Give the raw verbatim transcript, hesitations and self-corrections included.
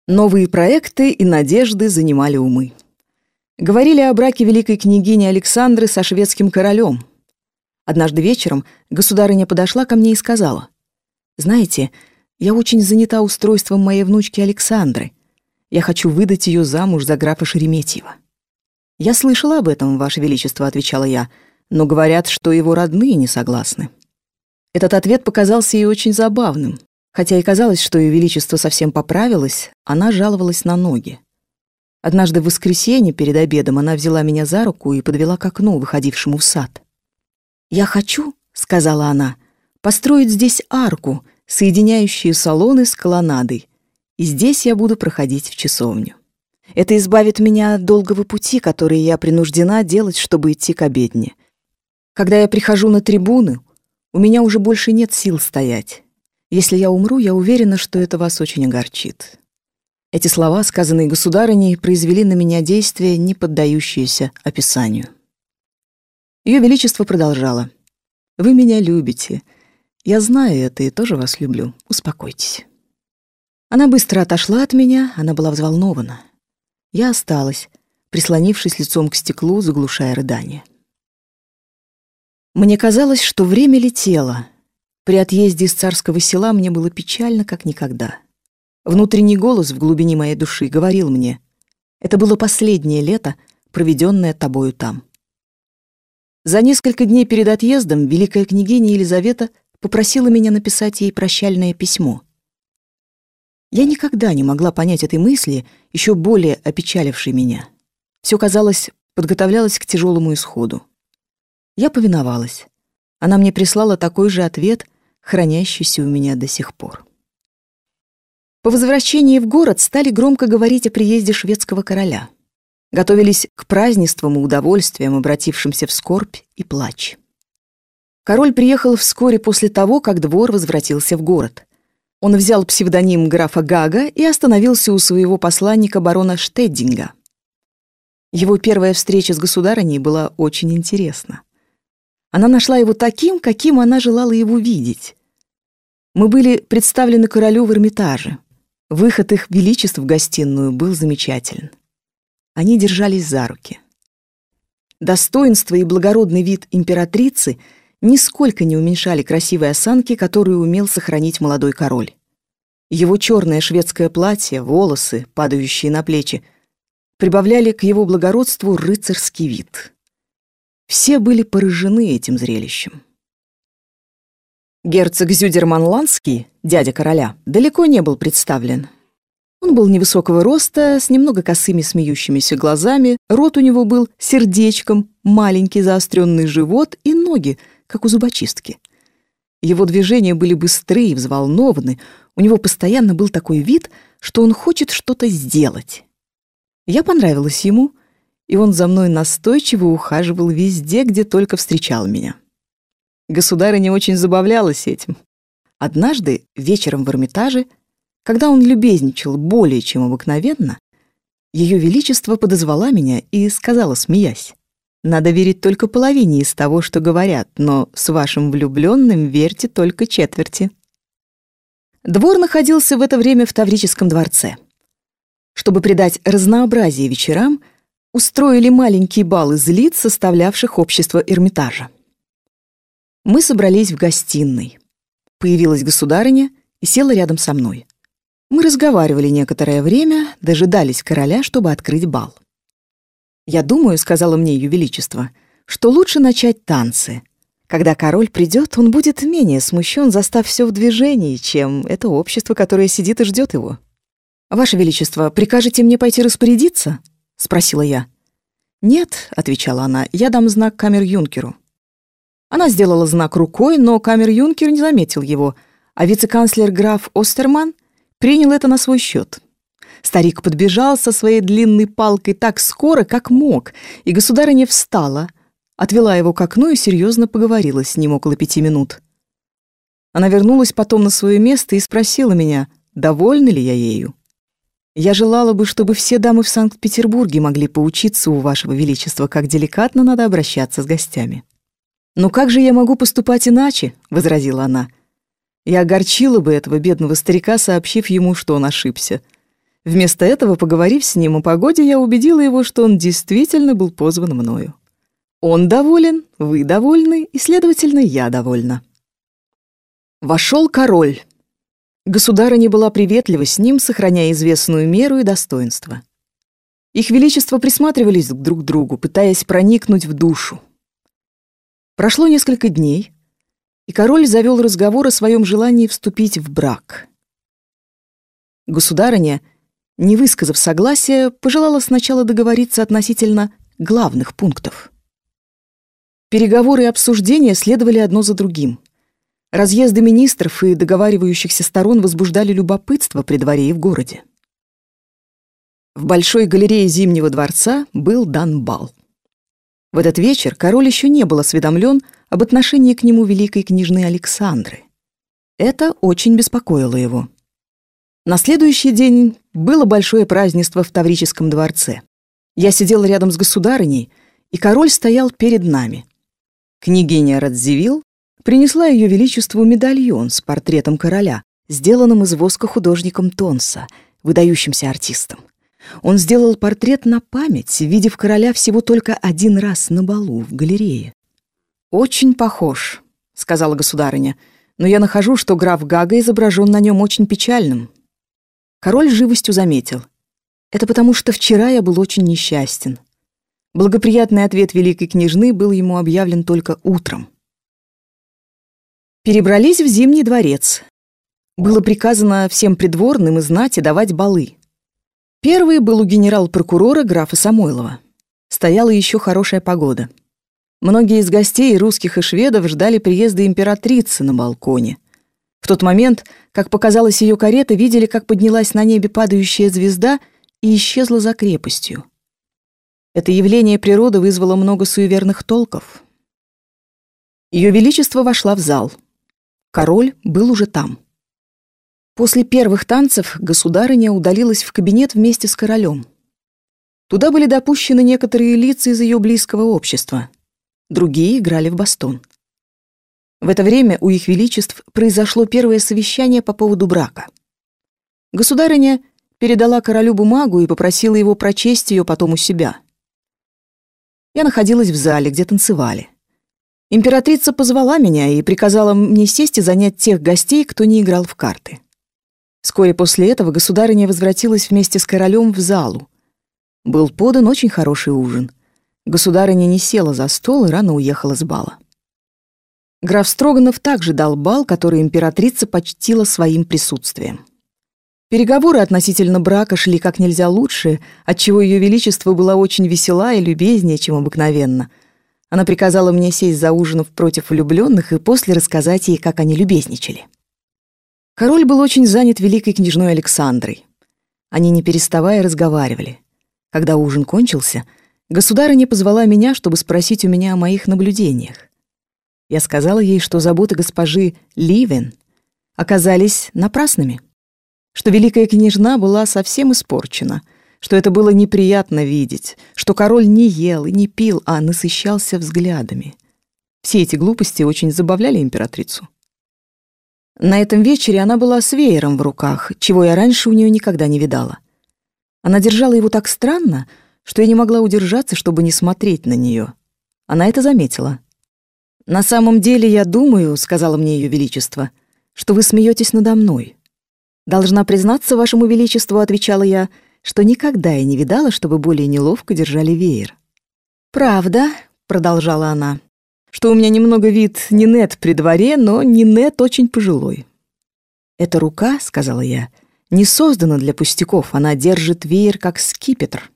Новые проекты и надежды занимали умы. Говорили о браке великой княгини Александры со шведским королем. Однажды вечером государыня подошла ко мне и сказала: «Знаете, я очень занята устройством моей внучки Александры. Я хочу выдать ее замуж за графа Шереметьева». «Я слышала об этом, Ваше Величество», — отвечала я, «но говорят, что его родные не согласны». Этот ответ показался ей очень забавным. Хотя и казалось, что Ее Величество совсем поправилось, она жаловалась на ноги. Однажды в воскресенье перед обедом она взяла меня за руку и подвела к окну, выходившему в сад. «Я хочу, — сказала она, — построить здесь арку, соединяющую салоны с колоннадой, и здесь я буду проходить в часовню. Это избавит меня от долгого пути, который я принуждена делать, чтобы идти к обедне. Когда я прихожу на трибуны, у меня уже больше нет сил стоять. Если я умру, я уверена, что это вас очень огорчит». Эти слова, сказанные государыней, произвели на меня действие, не поддающееся описанию. Ее Величество продолжало: «Вы меня любите. Я знаю это и тоже вас люблю. Успокойтесь». Она быстро отошла от меня, она была взволнована. Я осталась, прислонившись лицом к стеклу, заглушая рыдание. Мне казалось, что время летело. При отъезде из царского села мне было печально, как никогда. Внутренний голос в глубине моей души говорил мне: это было последнее лето, проведенное тобою там. За несколько дней перед отъездом великая княгиня Елизавета попросила меня написать ей прощальное письмо. Я никогда не могла понять этой мысли, еще более опечалившей меня. Все, казалось, подготовлялось к тяжелому исходу. Я повиновалась. Она мне прислала такой же ответ, хранящийся у меня до сих пор. По возвращении в город стали громко говорить о приезде шведского короля. Готовились к празднествам и удовольствиям, обратившимся в скорбь и плач. Король приехал вскоре после того, как двор возвратился в город. Он взял псевдоним графа Гага и остановился у своего посланника барона Штеддинга. Его первая встреча с государыней была очень интересна. Она нашла его таким, каким она желала его видеть. Мы были представлены королю в Эрмитаже. Выход их величеств в гостиную был замечателен. Они держались за руки. Достоинство и благородный вид императрицы нисколько не уменьшали красивой осанки, которую умел сохранить молодой король. Его черное шведское платье, волосы, падающие на плечи, прибавляли к его благородству рыцарский вид. Все были поражены этим зрелищем. Герцог Зюдерманландский, дядя короля, далеко не был представлен. Он был невысокого роста, с немного косыми смеющимися глазами, рот у него был сердечком, маленький заостренный живот и ноги, как у зубочистки. Его движения были быстры и взволнованы, у него постоянно был такой вид, что он хочет что-то сделать. Я понравилась ему, и он за мной настойчиво ухаживал везде, где только встречал меня. Государыня очень забавлялась этим. Однажды, вечером в Эрмитаже, когда он любезничал более чем обыкновенно, Ее Величество подозвала меня и сказала, смеясь: «Надо верить только половине из того, что говорят, но с вашим влюбленным верьте только четверти». Двор находился в это время в Таврическом дворце. Чтобы придать разнообразие вечерам, устроили маленький бал из лиц, составлявших общество Эрмитажа. Мы собрались в гостиной. Появилась государыня и села рядом со мной. Мы разговаривали некоторое время, дожидались короля, чтобы открыть бал. «Я думаю, — сказала мне Ее Величество, — что лучше начать танцы. Когда король придет, он будет менее смущен, застав все в движении, чем это общество, которое сидит и ждет его». «Ваше Величество, прикажете мне пойти распорядиться?» — спросила я. «Нет, — отвечала она, — я дам знак камер-юнкеру». Она сделала знак рукой, но камер-юнкер не заметил его, а вице-канцлер граф Остерман принял это на свой счет. Старик подбежал со своей длинной палкой так скоро, как мог, и государыня встала, отвела его к окну и серьезно поговорила с ним около пяти минут. Она вернулась потом на свое место и спросила меня, довольна ли я ею. «Я желала бы, чтобы все дамы в Санкт-Петербурге могли поучиться у Вашего Величества, как деликатно надо обращаться с гостями». «Но как же я могу поступать иначе?» — возразила она. «Я огорчила бы этого бедного старика, сообщив ему, что он ошибся. Вместо этого, поговорив с ним о погоде, я убедила его, что он действительно был позван мною. Он доволен, вы довольны, и, следовательно, я довольна. Вошел король. Государыня была приветлива с ним, сохраняя известную меру и достоинство. Их величества присматривались друг к другу, пытаясь проникнуть в душу. Прошло несколько дней, и король завел разговор о своем желании вступить в брак. Государыня, не высказав согласия, пожелала сначала договориться относительно главных пунктов. Переговоры и обсуждения следовали одно за другим. Разъезды министров и договаривающихся сторон возбуждали любопытство при дворе и в городе. В большой галерее Зимнего дворца был дан бал. В этот вечер король еще не был осведомлен об отношении к нему великой княжны Александры. Это очень беспокоило его. На следующий день было большое празднество в Таврическом дворце. Я сидел рядом с государыней, и король стоял перед нами. Княгиня Радзивилл принесла ее величеству медальон с портретом короля, сделанным из воска художником Тонса, выдающимся артистом. Он сделал портрет на память, видев короля всего только один раз на балу в галерее. «Очень похож», — сказала государыня, «но я нахожу, что граф Гага изображен на нем очень печальным». Король живостью заметил: «Это потому, что вчера я был очень несчастен». Благоприятный ответ великой княжны был ему объявлен только утром. Перебрались в Зимний дворец. Было приказано всем придворным и знати давать балы. Первый был у генерал-прокурора графа Самойлова. Стояла еще хорошая погода. Многие из гостей, русских и шведов, ждали приезда императрицы на балконе. В тот момент, как показалась ее карета, видели, как поднялась на небе падающая звезда и исчезла за крепостью. Это явление природы вызвало много суеверных толков. Ее величество вошла в зал. Король был уже там. После первых танцев государыня удалилась в кабинет вместе с королем. Туда были допущены некоторые лица из ее близкого общества. Другие играли в бастон. В это время у их величеств произошло первое совещание по поводу брака. Государыня передала королю бумагу и попросила его прочесть ее потом у себя. Я находилась в зале, где танцевали. Императрица позвала меня и приказала мне сесть и занять тех гостей, кто не играл в карты. Вскоре после этого государыня возвратилась вместе с королем в залу. Был подан очень хороший ужин. Государыня не села за стол и рано уехала с бала. Граф Строганов также дал бал, который императрица почтила своим присутствием. Переговоры относительно брака шли как нельзя лучше, отчего ее величество была очень весела и любезнее, чем обыкновенно. Она приказала мне сесть за ужином против влюбленных и после рассказать ей, как они любезничали. Король был очень занят великой княжной Александрой. Они, не переставая, разговаривали. Когда ужин кончился, государыня позвала меня, чтобы спросить у меня о моих наблюдениях. Я сказала ей, что заботы госпожи Ливен оказались напрасными, что великая княжна была совсем испорчена, что это было неприятно видеть, что король не ел и не пил, а насыщался взглядами. Все эти глупости очень забавляли императрицу. На этом вечере она была с веером в руках, чего я раньше у нее никогда не видала. Она держала его так странно, что я не могла удержаться, чтобы не смотреть на нее. Она это заметила. «На самом деле, я думаю, — сказала мне ее величество, — что вы смеетесь надо мной. Должна признаться вашему величеству, — отвечала я, — что никогда я не видала, чтобы более неловко держали веер». «Правда, — продолжала она, — что у меня немного вид Нинет при дворе, но Нинет очень пожилой». «Эта рука, — сказала я, — не создана для пустяков, она держит веер как скипетр».